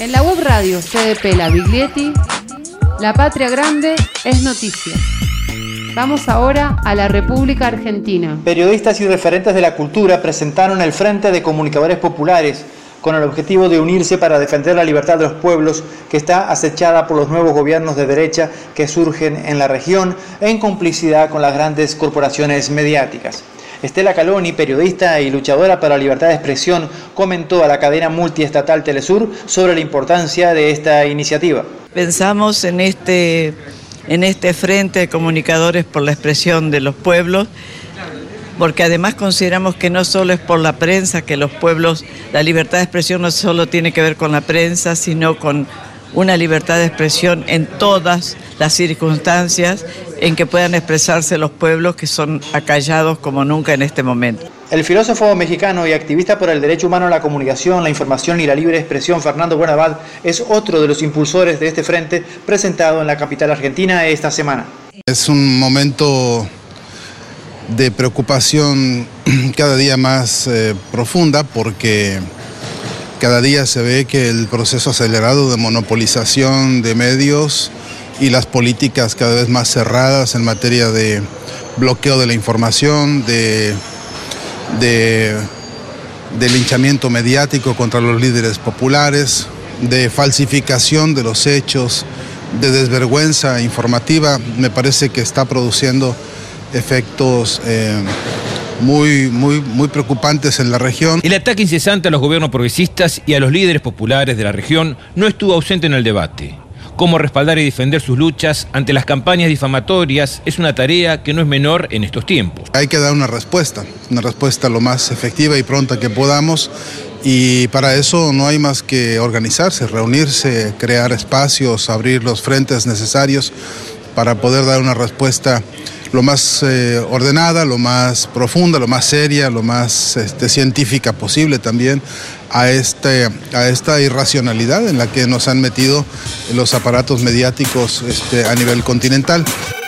En la web radio CDP La Biglietti, La Patria Grande es noticia. Vamos ahora a la República Argentina. Periodistas y referentes de la cultura presentaron el Frente de Comunicadores Populares con el objetivo de unirse para defender la libertad de los pueblos que está acechada por los nuevos gobiernos de derecha que surgen en la región en complicidad con las grandes corporaciones mediáticas. Estela Caloni, periodista y luchadora para la libertad de expresión, comentó a la cadena multiestatal Telesur sobre la importancia de esta iniciativa. Pensamos en este Frente de Comunicadores por la Expresión de los Pueblos, porque además consideramos que no solo es por la prensa, que los pueblos, la libertad de expresión no solo tiene que ver con la prensa, sino con una libertad de expresión en todas las circunstancias en que puedan expresarse los pueblos que son acallados como nunca en este momento. El filósofo mexicano y activista por el derecho humano a la comunicación, la información y la libre expresión, Fernando Buenabad, es otro de los impulsores de este frente presentado en la capital argentina esta semana. Es un momento de preocupación cada día más profunda, porque cada día se ve que el proceso acelerado de monopolización de medios y las políticas cada vez más cerradas en materia de bloqueo de la información, de linchamiento mediático contra los líderes populares, de falsificación de los hechos, de desvergüenza informativa, me parece que está produciendo efectos muy preocupantes en la región. El ataque incesante a los gobiernos progresistas y a los líderes populares de la región no estuvo ausente en el debate. Cómo respaldar y defender sus luchas ante las campañas difamatorias es una tarea que no es menor en estos tiempos. Hay que dar una respuesta lo más efectiva y pronta que podamos, y para eso no hay más que organizarse, reunirse, crear espacios, abrir los frentes necesarios para poder dar una respuesta lo más ordenada, lo más profunda, lo más seria, lo más científica posible también a esta irracionalidad en la que nos han metido los aparatos mediáticos a nivel continental.